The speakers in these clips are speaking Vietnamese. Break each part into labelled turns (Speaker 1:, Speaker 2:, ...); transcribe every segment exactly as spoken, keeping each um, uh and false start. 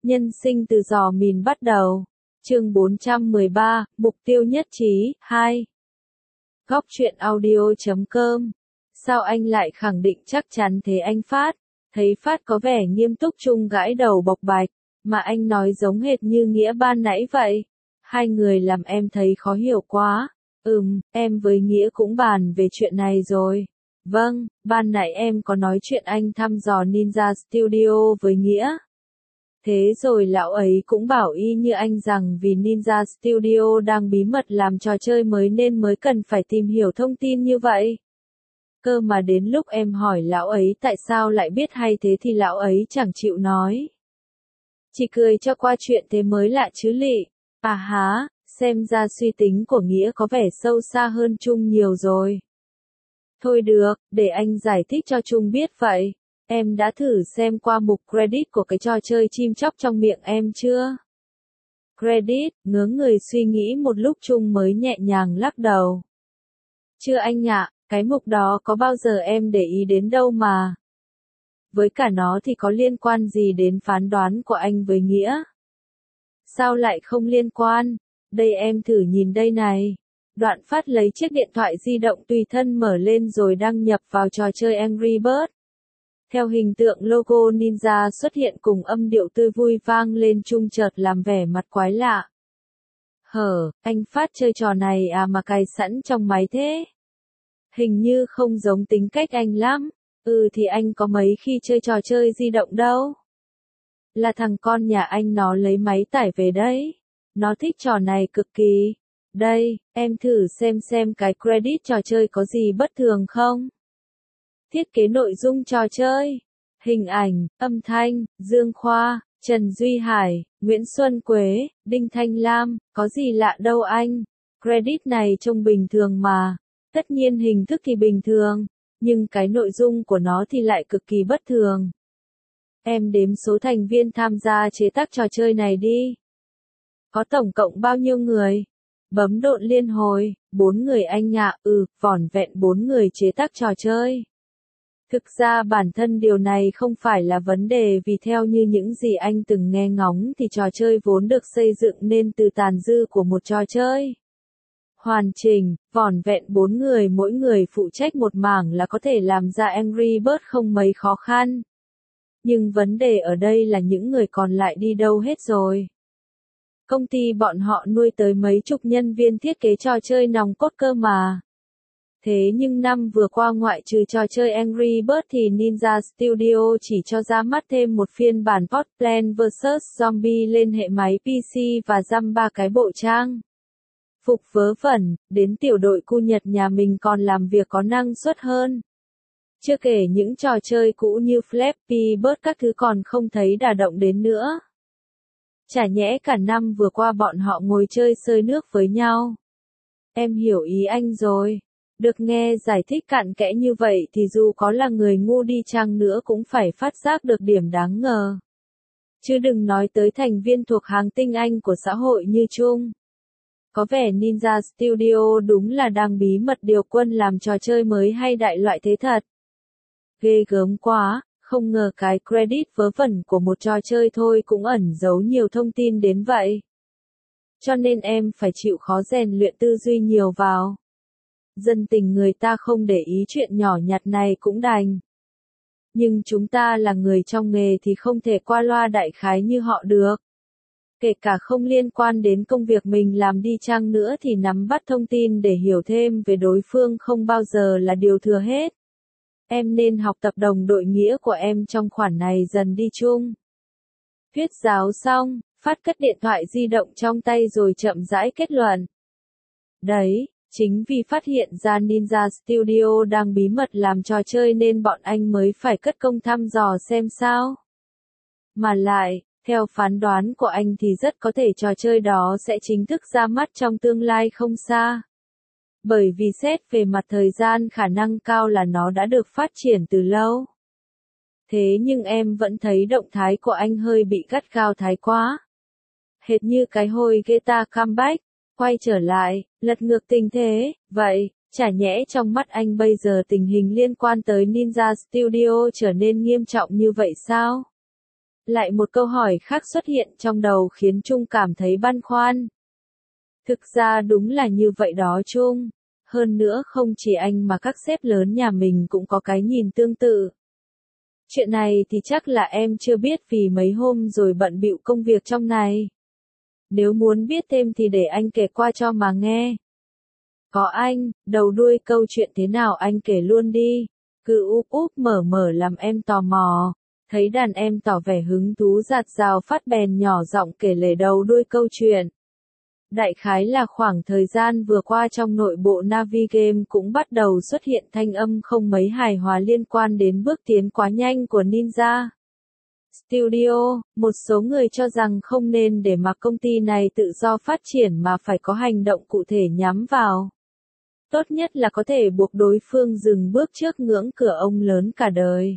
Speaker 1: Nhân sinh từ giò mìn bắt đầu. Chương bốn trăm mười ba, Mục tiêu nhất trí, hai. Góc truyện audio chấm com. Sao anh lại khẳng định chắc chắn thế anh Phát? Thấy Phát có vẻ nghiêm túc chung gãi đầu bộc bạch, mà anh nói giống hệt như Nghĩa ban nãy vậy. Hai người làm em thấy khó hiểu quá. Ừm, em với Nghĩa cũng bàn về chuyện này rồi. Vâng, ban nãy em có nói chuyện anh thăm dò Ninja Studio với Nghĩa. Thế rồi lão ấy cũng bảo y như anh rằng vì Ninja Studio đang bí mật làm trò chơi mới nên mới cần phải tìm hiểu thông tin như vậy. Cơ mà đến lúc em hỏi lão ấy tại sao lại biết hay thế thì lão ấy chẳng chịu nói. Chỉ cười cho qua chuyện thế mới lạ chứ lị. À há, xem ra suy tính của Nghĩa có vẻ sâu xa hơn Trung nhiều rồi. Thôi được, để anh giải thích cho Trung biết vậy. Em đã thử xem qua mục credit của cái trò chơi chim chóc trong miệng em chưa? Credit, ngớ người suy nghĩ một lúc Trung mới nhẹ nhàng lắc đầu. Chưa anh ạ, cái mục đó có bao giờ em để ý đến đâu mà. Với cả nó thì có liên quan gì đến phán đoán của anh với Nghĩa? Sao lại không liên quan? Đây em thử nhìn đây này. Đoạn Phát lấy chiếc điện thoại di động tùy thân mở lên rồi đăng nhập vào trò chơi Angry Birds. Theo hình tượng logo Ninja xuất hiện cùng âm điệu tươi vui vang lên Trung chợt làm vẻ mặt quái lạ. Hở, anh Phát chơi trò này à mà cài sẵn trong máy thế? Hình như không giống tính cách anh lắm. Ừ thì anh có mấy khi chơi trò chơi di động đâu. Là thằng con nhà anh nó lấy máy tải về đấy. Nó thích trò này cực kỳ. Đây, em thử xem xem cái credit trò chơi có gì bất thường không? Thiết kế nội dung trò chơi, hình ảnh, âm thanh, Dương Khoa, Trần Duy Hải, Nguyễn Xuân Quế, Đinh Thanh Lam, có gì lạ đâu anh. Credit này trông bình thường mà. Tất nhiên hình thức thì bình thường, nhưng cái nội dung của nó thì lại cực kỳ bất thường. Em đếm số thành viên tham gia chế tác trò chơi này đi. Có tổng cộng bao nhiêu người? Bấm độn liên hồi, bốn người anh ạ, ừ, vỏn vẹn bốn người chế tác trò chơi. Thực ra bản thân điều này không phải là vấn đề vì theo như những gì anh từng nghe ngóng thì trò chơi vốn được xây dựng nên từ tàn dư của một trò chơi. Hoàn chỉnh, vỏn vẹn bốn người mỗi người phụ trách một mảng là có thể làm ra Angry Birds không mấy khó khăn. Nhưng vấn đề ở đây là những người còn lại đi đâu hết rồi. Công ty bọn họ nuôi tới mấy chục nhân viên thiết kế trò chơi nòng cốt cơ mà. Thế nhưng năm vừa qua ngoại trừ trò chơi Angry Birds thì Ninja Studio chỉ cho ra mắt thêm một phiên bản port Plants versus. Zombie lên hệ máy pê xê và dăm ba cái bộ trang phục vớ vẩn, đến tiểu đội cu Nhật nhà mình còn làm việc có năng suất hơn. Chưa kể những trò chơi cũ như Flappy Bird các thứ còn không thấy đả động đến nữa. Chả nhẽ cả năm vừa qua bọn họ ngồi chơi xơi nước với nhau. Em hiểu ý anh rồi. Được nghe giải thích cặn kẽ như vậy thì dù có là người ngu đi chăng nữa cũng phải phát giác được điểm đáng ngờ. Chứ đừng nói tới thành viên thuộc hàng tinh anh của xã hội như Trung. Có vẻ Ninja Studio đúng là đang bí mật điều quân làm trò chơi mới hay đại loại thế thật. Ghê gớm quá, không ngờ cái credit vớ vẩn của một trò chơi thôi cũng ẩn giấu nhiều thông tin đến vậy. Cho nên em phải chịu khó rèn luyện tư duy nhiều vào. Dân tình người ta không để ý chuyện nhỏ nhặt này cũng đành. Nhưng chúng ta là người trong nghề thì không thể qua loa đại khái như họ được. Kể cả không liên quan đến công việc mình làm đi chăng nữa thì nắm bắt thông tin để hiểu thêm về đối phương không bao giờ là điều thừa hết. Em nên học tập đồng đội Nghĩa của em trong khoản này dần đi Chung. Thuyết giáo xong, Phát cất điện thoại di động trong tay rồi chậm rãi kết luận. Đấy, chính vì phát hiện ra Ninja Studio đang bí mật làm trò chơi nên bọn anh mới phải cất công thăm dò xem sao. Mà lại, theo phán đoán của anh thì rất có thể trò chơi đó sẽ chính thức ra mắt trong tương lai không xa. Bởi vì xét về mặt thời gian khả năng cao là nó đã được phát triển từ lâu. Thế nhưng em vẫn thấy động thái của anh hơi bị gắt gao thái quá. Hệt như cái hồi Guitar comeback, quay trở lại, lật ngược tình thế, vậy, chả nhẽ trong mắt anh bây giờ tình hình liên quan tới Ninja Studio trở nên nghiêm trọng như vậy sao? Lại một câu hỏi khác xuất hiện trong đầu khiến Trung cảm thấy băn khoăn. Thực ra đúng là như vậy đó Trung. Hơn nữa không chỉ anh mà các sếp lớn nhà mình cũng có cái nhìn tương tự. Chuyện này thì chắc là em chưa biết vì mấy hôm rồi bận bịu công việc trong này. Nếu muốn biết thêm thì để anh kể qua cho mà nghe. Có anh, đầu đuôi câu chuyện thế nào anh kể luôn đi. Cứ úp úp mở mở làm em tò mò. Thấy đàn em tỏ vẻ hứng thú giạt rào phát bèn nhỏ giọng kể lể đầu đuôi câu chuyện. Đại khái là khoảng thời gian vừa qua trong nội bộ Navigame cũng bắt đầu xuất hiện thanh âm không mấy hài hòa liên quan đến bước tiến quá nhanh của Ninja Studio. Một số người cho rằng không nên để mặc công ty này tự do phát triển mà phải có hành động cụ thể nhắm vào. Tốt nhất là có thể buộc đối phương dừng bước trước ngưỡng cửa ông lớn cả đời.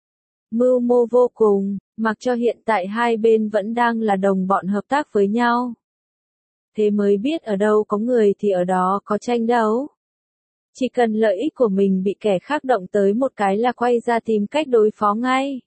Speaker 1: Mưu mô vô cùng, mặc cho hiện tại hai bên vẫn đang là đồng bọn hợp tác với nhau. Thế mới biết ở đâu có người thì ở đó có tranh đấu. Chỉ cần lợi ích của mình bị kẻ khác động tới một cái là quay ra tìm cách đối phó ngay.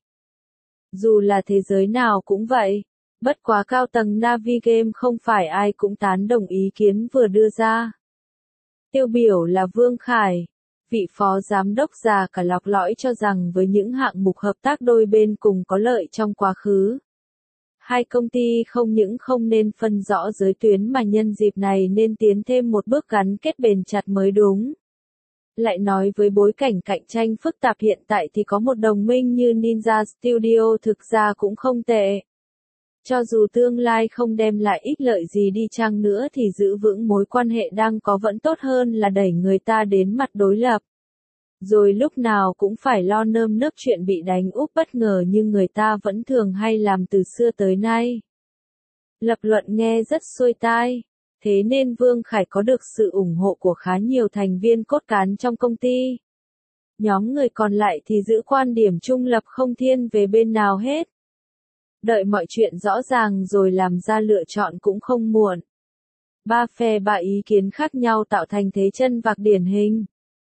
Speaker 1: Dù là thế giới nào cũng vậy, bất quá cao tầng Navigame không phải ai cũng tán đồng ý kiến vừa đưa ra. Tiêu biểu là Vương Khải, vị phó giám đốc già cả lọc lõi cho rằng với những hạng mục hợp tác đôi bên cùng có lợi trong quá khứ. Hai công ty không những không nên phân rõ giới tuyến mà nhân dịp này nên tiến thêm một bước gắn kết bền chặt mới đúng. Lại nói với bối cảnh cạnh tranh phức tạp hiện tại thì có một đồng minh như Ninja Studio thực ra cũng không tệ. Cho dù tương lai không đem lại ích lợi gì đi chăng nữa thì giữ vững mối quan hệ đang có vẫn tốt hơn là đẩy người ta đến mặt đối lập. Rồi lúc nào cũng phải lo nơm nớp chuyện bị đánh úp bất ngờ như người ta vẫn thường hay làm từ xưa tới nay. Lập luận nghe rất xuôi tai, thế nên Vương Khải có được sự ủng hộ của khá nhiều thành viên cốt cán trong công ty. Nhóm người còn lại thì giữ quan điểm trung lập không thiên về bên nào hết. Đợi mọi chuyện rõ ràng rồi làm ra lựa chọn cũng không muộn. Ba phe ba ý kiến khác nhau tạo thành thế chân vạc điển hình,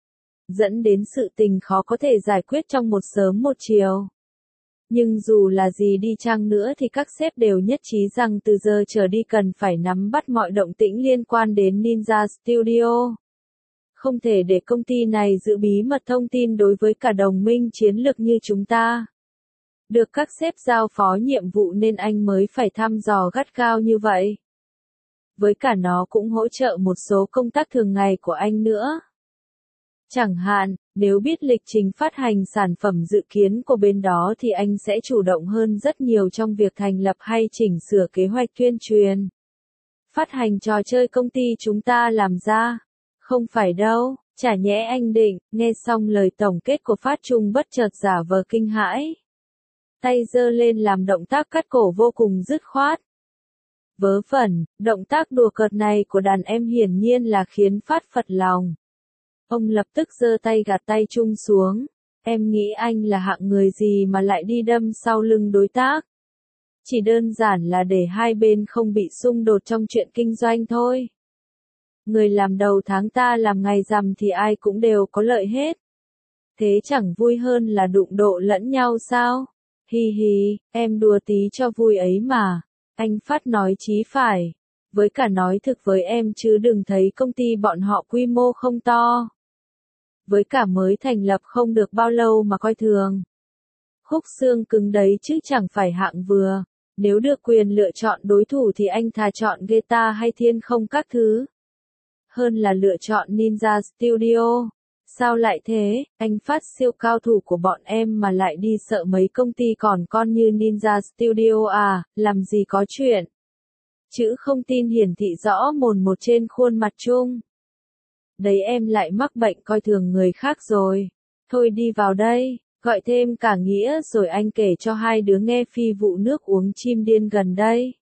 Speaker 1: dẫn đến sự tình khó có thể giải quyết trong một sớm một chiều. Nhưng dù là gì đi chăng nữa thì các sếp đều nhất trí rằng từ giờ trở đi cần phải nắm bắt mọi động tĩnh liên quan đến Ninja Studio. Không thể để công ty này giữ bí mật thông tin đối với cả đồng minh chiến lược như chúng ta. Được các sếp giao phó nhiệm vụ nên anh mới phải thăm dò gắt gao như vậy. Với cả nó cũng hỗ trợ một số công tác thường ngày của anh nữa. Chẳng hạn, nếu biết lịch trình phát hành sản phẩm dự kiến của bên đó thì anh sẽ chủ động hơn rất nhiều trong việc thành lập hay chỉnh sửa kế hoạch tuyên truyền. Phát hành trò chơi công ty chúng ta làm ra. Không phải đâu, chả nhẽ anh định, nghe xong lời tổng kết của Phát Trung bất chợt giả vờ kinh hãi. Tay giơ lên làm động tác cắt cổ vô cùng dứt khoát. Vớ vẩn, động tác đùa cợt này của đàn em hiển nhiên là khiến Phát phật lòng. Ông lập tức giơ tay gạt tay Trung xuống. Em nghĩ anh là hạng người gì mà lại đi đâm sau lưng đối tác. Chỉ đơn giản là để hai bên không bị xung đột trong chuyện kinh doanh thôi. Người làm đầu tháng ta làm ngày rằm thì ai cũng đều có lợi hết. Thế chẳng vui hơn là đụng độ lẫn nhau sao? Hi hi, em đùa tí cho vui ấy mà. Anh Phát nói chí phải. Với cả nói thực với em chứ đừng thấy công ty bọn họ quy mô không to. Với cả mới thành lập không được bao lâu mà coi thường. Khúc xương cứng đấy chứ chẳng phải hạng vừa. Nếu được quyền lựa chọn đối thủ thì anh thà chọn Geta hay Thiên Không các thứ. Hơn là lựa chọn Ninja Studio. Sao lại thế, anh Phát siêu cao thủ của bọn em mà lại đi sợ mấy công ty còn con như Ninja Studio à, làm gì có chuyện. Chữ không tin hiển thị rõ mồn một trên khuôn mặt Trung. Đấy em lại mắc bệnh coi thường người khác rồi. Thôi đi vào đây, gọi thêm cả Nghĩa rồi anh kể cho hai đứa nghe phi vụ nước uống chim điên gần đây.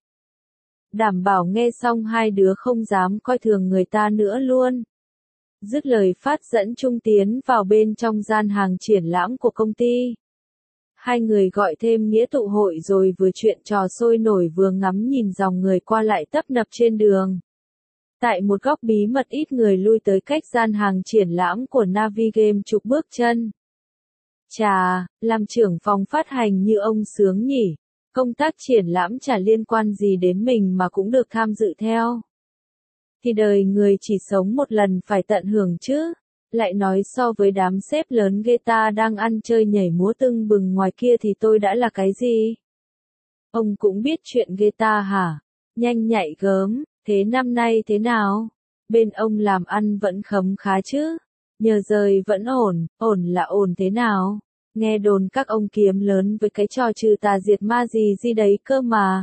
Speaker 1: Đảm bảo nghe xong hai đứa không dám coi thường người ta nữa luôn. Dứt lời Phát dẫn Trung tiến vào bên trong gian hàng triển lãm của công ty. Hai người gọi thêm Nghĩa tụ hội rồi vừa chuyện trò sôi nổi vừa ngắm nhìn dòng người qua lại tấp nập trên đường. Tại một góc bí mật ít người lui tới cách gian hàng triển lãm của Navigame chục bước chân. Chà, làm trưởng phòng phát hành như ông sướng nhỉ. Công tác triển lãm chả liên quan gì đến mình mà cũng được tham dự theo. Thì đời người chỉ sống một lần phải tận hưởng chứ. Lại nói so với đám sếp lớn guitar đang ăn chơi nhảy múa tưng bừng ngoài kia thì tôi đã là cái gì? Ông cũng biết chuyện guitar hả? Nhanh nhạy gớm, thế năm nay thế nào? Bên ông làm ăn vẫn khấm khá chứ? Nhờ rời vẫn ổn, ổn là ổn thế nào? Nghe đồn các ông kiếm lớn với cái trò trừ tà diệt ma gì gì đấy cơ mà.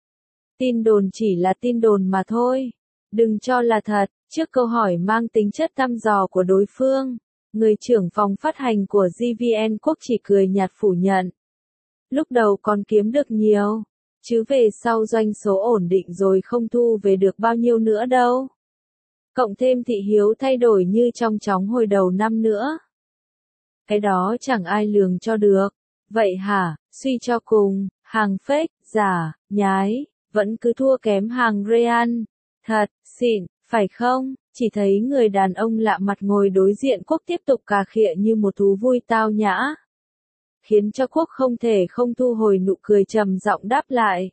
Speaker 1: Tin đồn chỉ là tin đồn mà thôi. Đừng cho là thật. Trước câu hỏi mang tính chất thăm dò của đối phương, người trưởng phòng phát hành của giê vê en Quốc chỉ cười nhạt phủ nhận. Lúc đầu còn kiếm được nhiều, chứ về sau doanh số ổn định rồi không thu về được bao nhiêu nữa đâu. Cộng thêm thị hiếu thay đổi như trong chóng hồi đầu năm nữa. Cái đó chẳng ai lường cho được. Vậy hả, suy cho cùng, hàng fake, giả, nhái, vẫn cứ thua kém hàng real. Thật, xịn, phải không? Chỉ thấy người đàn ông lạ mặt ngồi đối diện Quốc tiếp tục cà khịa như một thú vui tao nhã. Khiến cho Quốc không thể không thu hồi nụ cười trầm giọng đáp lại.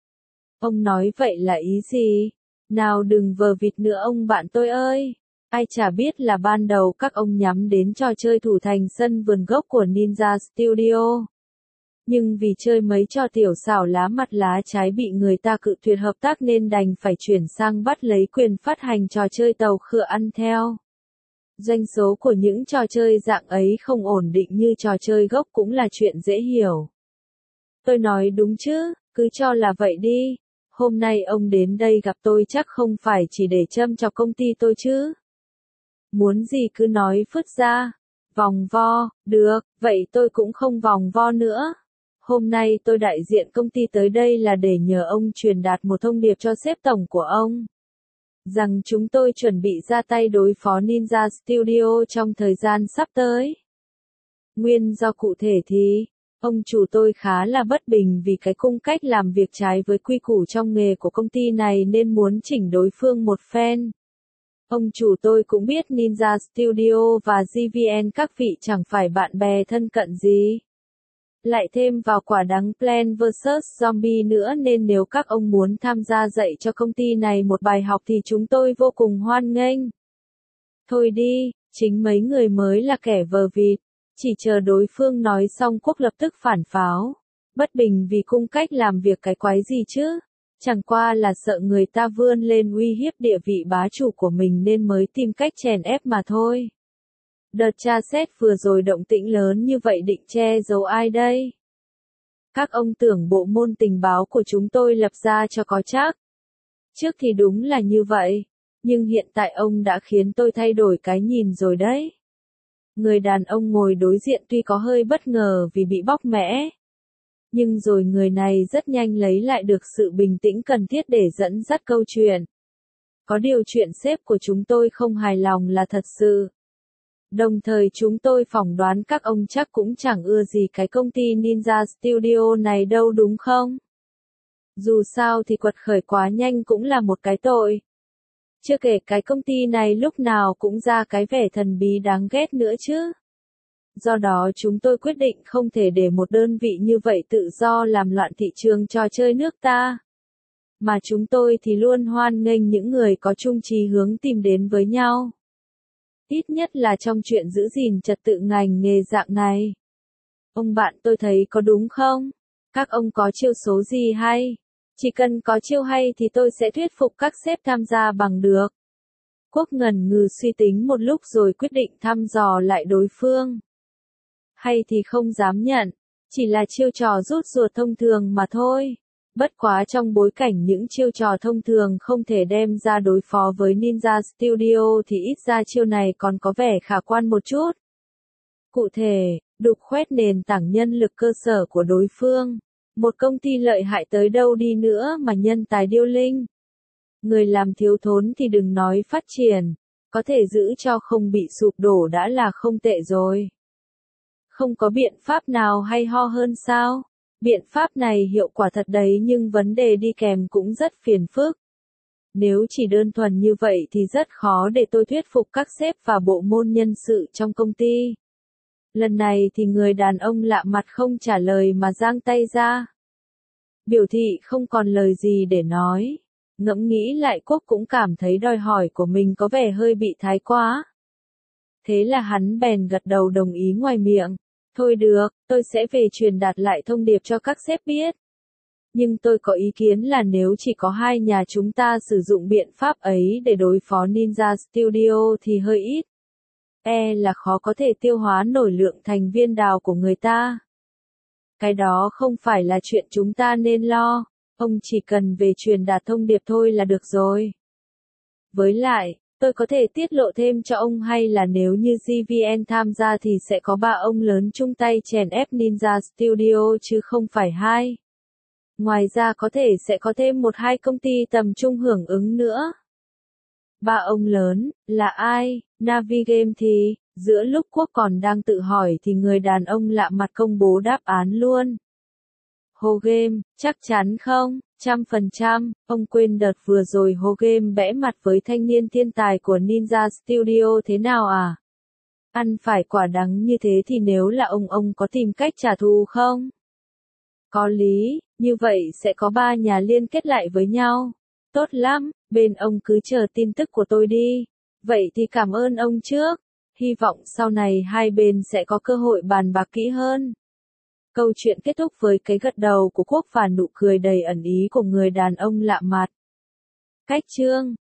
Speaker 1: Ông nói vậy là ý gì? Nào đừng vờ vịt nữa ông bạn tôi ơi. Ai chả biết là ban đầu các ông nhắm đến trò chơi thủ thành sân vườn gốc của Ninja Studio. Nhưng vì chơi mấy trò tiểu xảo lá mặt lá trái bị người ta cự tuyệt hợp tác nên đành phải chuyển sang bắt lấy quyền phát hành trò chơi tàu khựa ăn theo. Doanh số của những trò chơi dạng ấy không ổn định như trò chơi gốc cũng là chuyện dễ hiểu. Tôi nói đúng chứ, cứ cho là vậy đi. Hôm nay ông đến đây gặp tôi chắc không phải chỉ để châm chọc công ty tôi chứ. Muốn gì cứ nói phứt ra. Vòng vo, được, vậy tôi cũng không vòng vo nữa. Hôm nay tôi đại diện công ty tới đây là để nhờ ông truyền đạt một thông điệp cho sếp tổng của ông. Rằng chúng tôi chuẩn bị ra tay đối phó Ninja Studio trong thời gian sắp tới. Nguyên do cụ thể thì, ông chủ tôi khá là bất bình vì cái cung cách làm việc trái với quy củ trong nghề của công ty này nên muốn chỉnh đối phương một phen. Ông chủ tôi cũng biết Ninja Studio và giê vê en các vị chẳng phải bạn bè thân cận gì. Lại thêm vào quả đắng Plants versus. Zombie nữa nên nếu các ông muốn tham gia dạy cho công ty này một bài học thì chúng tôi vô cùng hoan nghênh. Thôi đi, chính mấy người mới là kẻ vờ vịt. Chỉ chờ đối phương nói xong Quốc lập tức phản pháo. Bất bình vì cung cách làm việc cái quái gì chứ. Chẳng qua là sợ người ta vươn lên uy hiếp địa vị bá chủ của mình nên mới tìm cách chèn ép mà thôi. Đợt tra xét vừa rồi động tĩnh lớn như vậy định che giấu ai đây? Các ông tưởng bộ môn tình báo của chúng tôi lập ra cho có chắc. Trước thì đúng là như vậy, nhưng hiện tại ông đã khiến tôi thay đổi cái nhìn rồi đấy. Người đàn ông ngồi đối diện tuy có hơi bất ngờ vì bị bóc mẽ. Nhưng rồi người này rất nhanh lấy lại được sự bình tĩnh cần thiết để dẫn dắt câu chuyện. Có điều chuyện sếp của chúng tôi không hài lòng là thật sự. Đồng thời chúng tôi phỏng đoán các ông chắc cũng chẳng ưa gì cái công ty Ninja Studio này đâu đúng không? Dù sao thì quật khởi quá nhanh cũng là một cái tội. Chưa kể cái công ty này lúc nào cũng ra cái vẻ thần bí đáng ghét nữa chứ. Do đó chúng tôi quyết định không thể để một đơn vị như vậy tự do làm loạn thị trường trò chơi nước ta. Mà chúng tôi thì luôn hoan nghênh những người có chung chí hướng tìm đến với nhau. Ít nhất là trong chuyện giữ gìn trật tự ngành nghề dạng này. Ông bạn tôi thấy có đúng không? Các ông có chiêu số gì hay? Chỉ cần có chiêu hay thì tôi sẽ thuyết phục các sếp tham gia bằng được. Quốc ngần ngừ suy tính một lúc rồi quyết định thăm dò lại đối phương. Hay thì không dám nhận, chỉ là chiêu trò rút ruột thông thường mà thôi. Bất quá trong bối cảnh những chiêu trò thông thường không thể đem ra đối phó với Ninja Studio thì ít ra chiêu này còn có vẻ khả quan một chút. Cụ thể, đục khoét nền tảng nhân lực cơ sở của đối phương. Một công ty lợi hại tới đâu đi nữa mà nhân tài điêu linh. Người làm thiếu thốn thì đừng nói phát triển, có thể giữ cho không bị sụp đổ đã là không tệ rồi. Không có biện pháp nào hay ho hơn sao? Biện pháp này hiệu quả thật đấy nhưng vấn đề đi kèm cũng rất phiền phức. Nếu chỉ đơn thuần như vậy thì rất khó để tôi thuyết phục các sếp và bộ môn nhân sự trong công ty. Lần này thì người đàn ông lạ mặt không trả lời mà giang tay ra. Biểu thị không còn lời gì để nói. Ngẫm nghĩ lại Quốc cũng cảm thấy đòi hỏi của mình có vẻ hơi bị thái quá. Thế là hắn bèn gật đầu đồng ý ngoài miệng. Thôi được, tôi sẽ về truyền đạt lại thông điệp cho các sếp biết. Nhưng tôi có ý kiến là nếu chỉ có hai nhà chúng ta sử dụng biện pháp ấy để đối phó Ninja Studio thì hơi ít. E là khó có thể tiêu hóa nổi lượng thành viên đào của người ta. Cái đó không phải là chuyện chúng ta nên lo, ông chỉ cần về truyền đạt thông điệp thôi là được rồi. Với lại, tôi có thể tiết lộ thêm cho ông hay là nếu như giê vê en tham gia thì sẽ có ba ông lớn chung tay chèn ép Ninja Studio chứ không phải hai. Ngoài ra có thể sẽ có thêm một hai công ty tầm trung hưởng ứng nữa. Ba ông lớn, là ai? Navigame thì, giữa lúc Quốc còn đang tự hỏi thì người đàn ông lạ mặt công bố đáp án luôn. Ho-game, chắc chắn không? Trăm phần trăm, ông quên đợt vừa rồi Ho-game bẽ mặt với thanh niên thiên tài của Ninja Studio thế nào à? Ăn phải quả đắng như thế thì nếu là ông ông có tìm cách trả thù không? Có lý, như vậy sẽ có ba nhà liên kết lại với nhau. Tốt lắm, bên ông cứ chờ tin tức của tôi đi. Vậy thì cảm ơn ông trước. Hy vọng sau này hai bên sẽ có cơ hội bàn bạc kỹ hơn. Câu chuyện kết thúc với cái gật đầu của Quốc và nụ cười đầy ẩn ý của người đàn ông lạ mặt. Cách chương